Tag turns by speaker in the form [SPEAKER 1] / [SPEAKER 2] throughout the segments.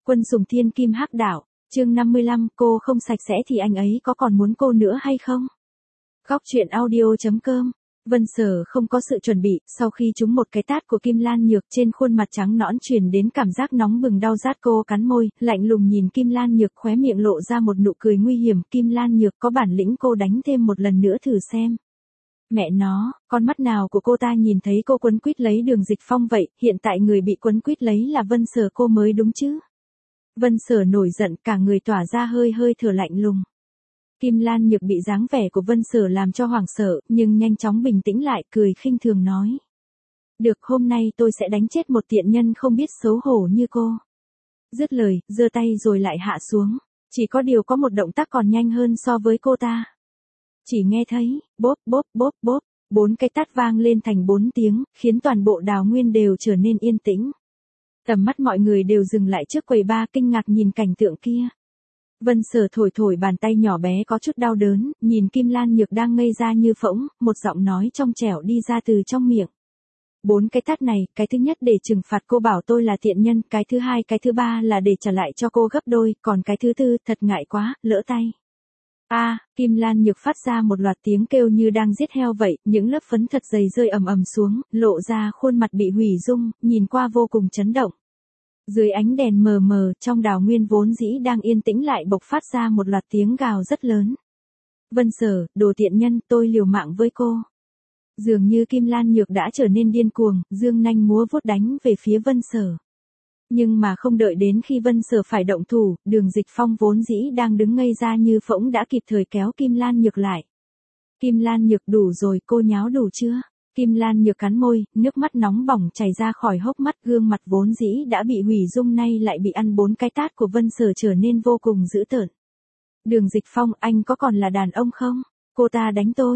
[SPEAKER 1] Quân sùng thiên kim hắc đạo, chương 55, cô không sạch sẽ thì anh ấy có còn muốn cô nữa hay không? Góc truyện audio.com. Vân Sở không có sự chuẩn bị, sau khi trúng một cái tát của Kim Lan Nhược trên khuôn mặt trắng nõn truyền đến cảm giác nóng bừng đau rát, cô cắn môi, lạnh lùng nhìn Kim Lan Nhược, khóe miệng lộ ra một nụ cười nguy hiểm. Kim Lan Nhược, có bản lĩnh cô đánh thêm một lần nữa thử xem. Mẹ nó, con mắt nào của cô ta nhìn thấy cô quấn quýt lấy Đường Dịch Phong vậy, hiện tại người bị quấn quýt lấy là Vân Sở cô mới đúng chứ. Vân Sở nổi giận, cả người tỏa ra hơi thở lạnh lùng. Kim Lan Nhược bị dáng vẻ của Vân Sở làm cho hoảng sợ, nhưng nhanh chóng bình tĩnh lại, cười khinh thường nói. Được, hôm nay tôi sẽ đánh chết một tiện nhân không biết xấu hổ như cô. Dứt lời, giơ tay rồi lại hạ xuống. Chỉ có điều có một động tác còn nhanh hơn so với cô ta. Chỉ nghe thấy, bốp bốp bốp bốp, 4 cái tát vang lên thành 4 tiếng, khiến toàn bộ Đào Nguyên đều trở nên yên tĩnh. Tầm mắt mọi người đều dừng lại trước quầy bar, kinh ngạc nhìn cảnh tượng kia. Vân Sở thổi bàn tay nhỏ bé có chút đau đớn, nhìn Kim Lan Nhược đang ngây ra như phỗng, một giọng nói trong trẻo đi ra từ trong miệng. 4 cái tát này, cái thứ nhất để trừng phạt cô bảo tôi là tiện nhân, cái thứ hai, cái thứ ba là để trả lại cho cô gấp đôi, còn cái thứ tư, thật ngại quá, lỡ tay. Kim Lan Nhược phát ra một loạt tiếng kêu như đang giết heo vậy, những lớp phấn thật dày rơi ầm xuống, lộ ra khuôn mặt bị hủy dung, nhìn qua vô cùng chấn động. Dưới ánh đèn mờ mờ, trong Đào Nguyên vốn dĩ đang yên tĩnh lại bộc phát ra một loạt tiếng gào rất lớn. Vân Sở, đồ tiện nhân, tôi liều mạng với cô. Dường như Kim Lan Nhược đã trở nên điên cuồng, dương nanh múa vuốt đánh về phía Vân Sở. Nhưng mà không đợi đến khi Vân Sở phải động thủ, Đường Dịch Phong vốn dĩ đang đứng ngây ra như phỗng đã kịp thời kéo Kim Lan Nhược lại. Kim Lan Nhược, đủ rồi, cô nháo đủ chưa? Kim Lan Nhược cắn môi, nước mắt nóng bỏng chảy ra khỏi hốc mắt, gương mặt vốn dĩ đã bị hủy dung nay lại bị ăn 4 cái tát của Vân Sở trở nên vô cùng dữ tợn. Đường Dịch Phong, anh có còn là đàn ông không? Cô ta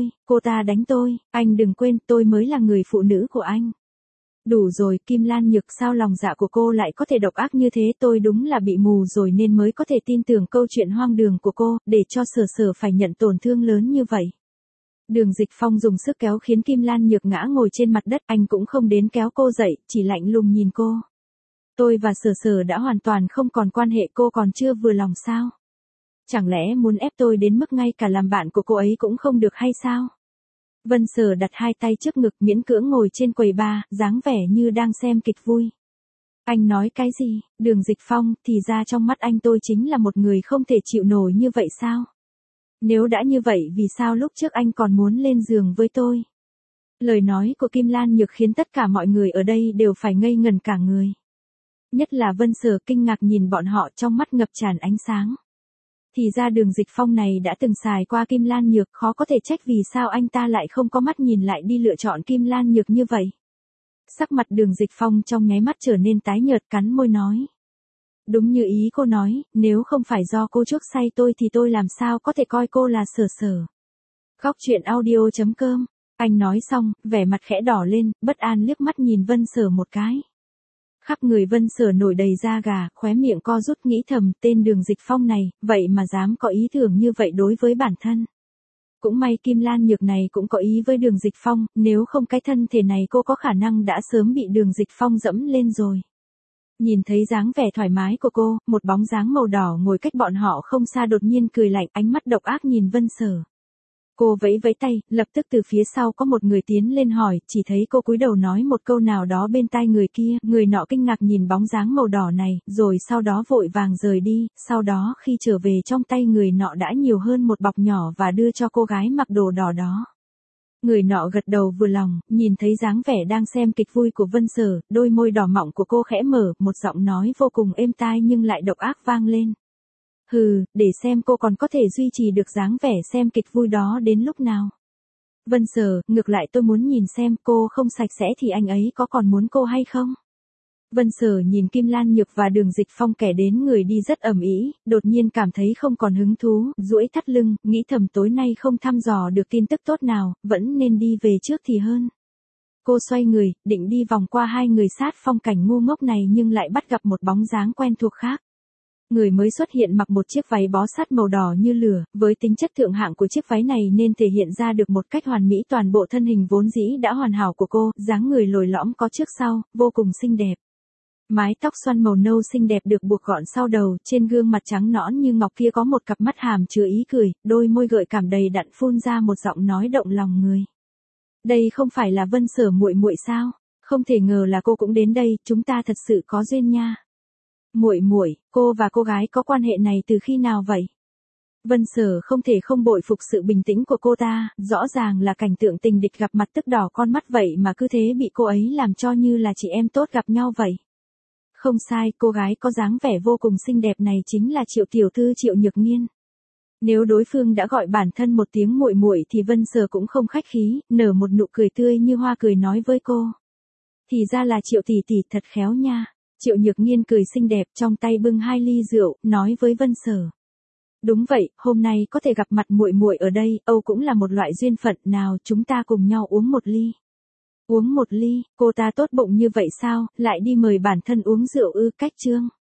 [SPEAKER 1] đánh tôi, anh đừng quên tôi mới là người phụ nữ của anh. Đủ rồi, Kim Lan Nhược, sao lòng dạ của cô lại có thể độc ác như thế, tôi đúng là bị mù rồi nên mới có thể tin tưởng câu chuyện hoang đường của cô, để cho Sở phải nhận tổn thương lớn như vậy. Đường Dịch Phong dùng sức kéo khiến Kim Lan Nhược ngã ngồi trên mặt đất, anh cũng không đến kéo cô dậy, chỉ lạnh lùng nhìn cô. Tôi và Sở đã hoàn toàn không còn quan hệ, cô còn chưa vừa lòng sao? Chẳng lẽ muốn ép tôi đến mức ngay cả làm bạn của cô ấy cũng không được hay sao? Vân Sở đặt hai tay trước ngực, miễn cưỡng ngồi trên quầy bar, dáng vẻ như đang xem kịch vui. Anh nói cái gì? Đường Dịch Phong, thì ra trong mắt anh tôi chính là một người không thể chịu nổi như vậy sao? Nếu đã như vậy vì sao lúc trước anh còn muốn lên giường với tôi? Lời nói của Kim Lan Nhược khiến tất cả mọi người ở đây đều phải ngây ngẩn cả người. Nhất là Vân Sở kinh ngạc nhìn bọn họ, trong mắt ngập tràn ánh sáng. Thì ra Đường Dịch Phong này đã từng xài qua Kim Lan Nhược, khó có thể trách vì sao anh ta lại không có mắt nhìn lại đi lựa chọn Kim Lan Nhược như vậy. Sắc mặt Đường Dịch Phong trong nháy mắt trở nên tái nhợt, cắn môi nói. Đúng như ý cô nói, nếu không phải do cô chuốc say tôi thì tôi làm sao có thể coi cô là Sở. Góc truyện audio.com. Anh nói xong, vẻ mặt khẽ đỏ lên, bất an liếc mắt nhìn Vân Sở một cái. Khắp người Vân Sở nổi đầy da gà, khóe miệng co rút, nghĩ thầm, tên Đường Dịch Phong này, vậy mà dám có ý tưởng như vậy đối với bản thân. Cũng may Kim Lan Nhược này cũng có ý với Đường Dịch Phong, nếu không cái thân thể này cô có khả năng đã sớm bị Đường Dịch Phong dẫm lên rồi. Nhìn thấy dáng vẻ thoải mái của cô, một bóng dáng màu đỏ ngồi cách bọn họ không xa đột nhiên cười lạnh, ánh mắt độc ác nhìn Vân Sở. Cô vẫy tay, lập tức từ phía sau có một người tiến lên hỏi, chỉ thấy cô cúi đầu nói một câu nào đó bên tai người kia, người nọ kinh ngạc nhìn bóng dáng màu đỏ này, rồi sau đó vội vàng rời đi, sau đó khi trở về trong tay người nọ đã nhiều hơn một bọc nhỏ và đưa cho cô gái mặc đồ đỏ đó. Người nọ gật đầu vừa lòng, nhìn thấy dáng vẻ đang xem kịch vui của Vân Sở, đôi môi đỏ mọng của cô khẽ mở, một giọng nói vô cùng êm tai nhưng lại độc ác vang lên. Hừ, để xem cô còn có thể duy trì được dáng vẻ xem kịch vui đó đến lúc nào. Vân Sở, ngược lại tôi muốn nhìn xem cô không sạch sẽ thì anh ấy có còn muốn cô hay không? Vân Sở nhìn Kim Lan Nhược và Đường Dịch Phong kẻ đến người đi rất ầm ĩ, đột nhiên cảm thấy không còn hứng thú, duỗi thắt lưng, nghĩ thầm tối nay không thăm dò được tin tức tốt nào, vẫn nên đi về trước thì hơn. Cô xoay người, định đi vòng qua hai người sát phong cảnh ngu ngốc này nhưng lại bắt gặp một bóng dáng quen thuộc khác. Người mới xuất hiện mặc một chiếc váy bó sát màu đỏ như lửa, với tính chất thượng hạng của chiếc váy này nên thể hiện ra được một cách hoàn mỹ toàn bộ thân hình vốn dĩ đã hoàn hảo của cô, dáng người lồi lõm có trước sau, vô cùng xinh đẹp. Mái tóc xoăn màu nâu xinh đẹp được buộc gọn sau đầu, trên gương mặt trắng nõn như ngọc kia có một cặp mắt hàm chứa ý cười, đôi môi gợi cảm đầy đặn phun ra một giọng nói động lòng người. Đây không phải là Vân Sở muội muội sao? Không thể ngờ là cô cũng đến đây, chúng ta thật sự có duyên nha. Muội muội, cô và cô gái có quan hệ này từ khi nào vậy? Vân Sở không thể không bội phục sự bình tĩnh của cô ta, rõ ràng là cảnh tượng tình địch gặp mặt tức đỏ con mắt vậy mà cứ thế bị cô ấy làm cho như là chị em tốt gặp nhau vậy. Không sai, cô gái có dáng vẻ vô cùng xinh đẹp này chính là Triệu tiểu thư Triệu Nhược Nghiên. Nếu đối phương đã gọi bản thân một tiếng muội muội thì Vân Sở cũng không khách khí, nở một nụ cười tươi như hoa cười nói với cô. Thì ra là Triệu tỷ tỷ thật khéo nha. Triệu Nhược Nghiên cười xinh đẹp trong tay bưng 2 ly rượu, nói với Vân Sở. Đúng vậy, hôm nay có thể gặp mặt muội muội ở đây, Âu cũng là một loại duyên phận, nào chúng ta cùng nhau uống một ly. Uống một ly, cô ta tốt bụng như vậy sao, lại đi mời bản thân uống rượu ư? Cách trương.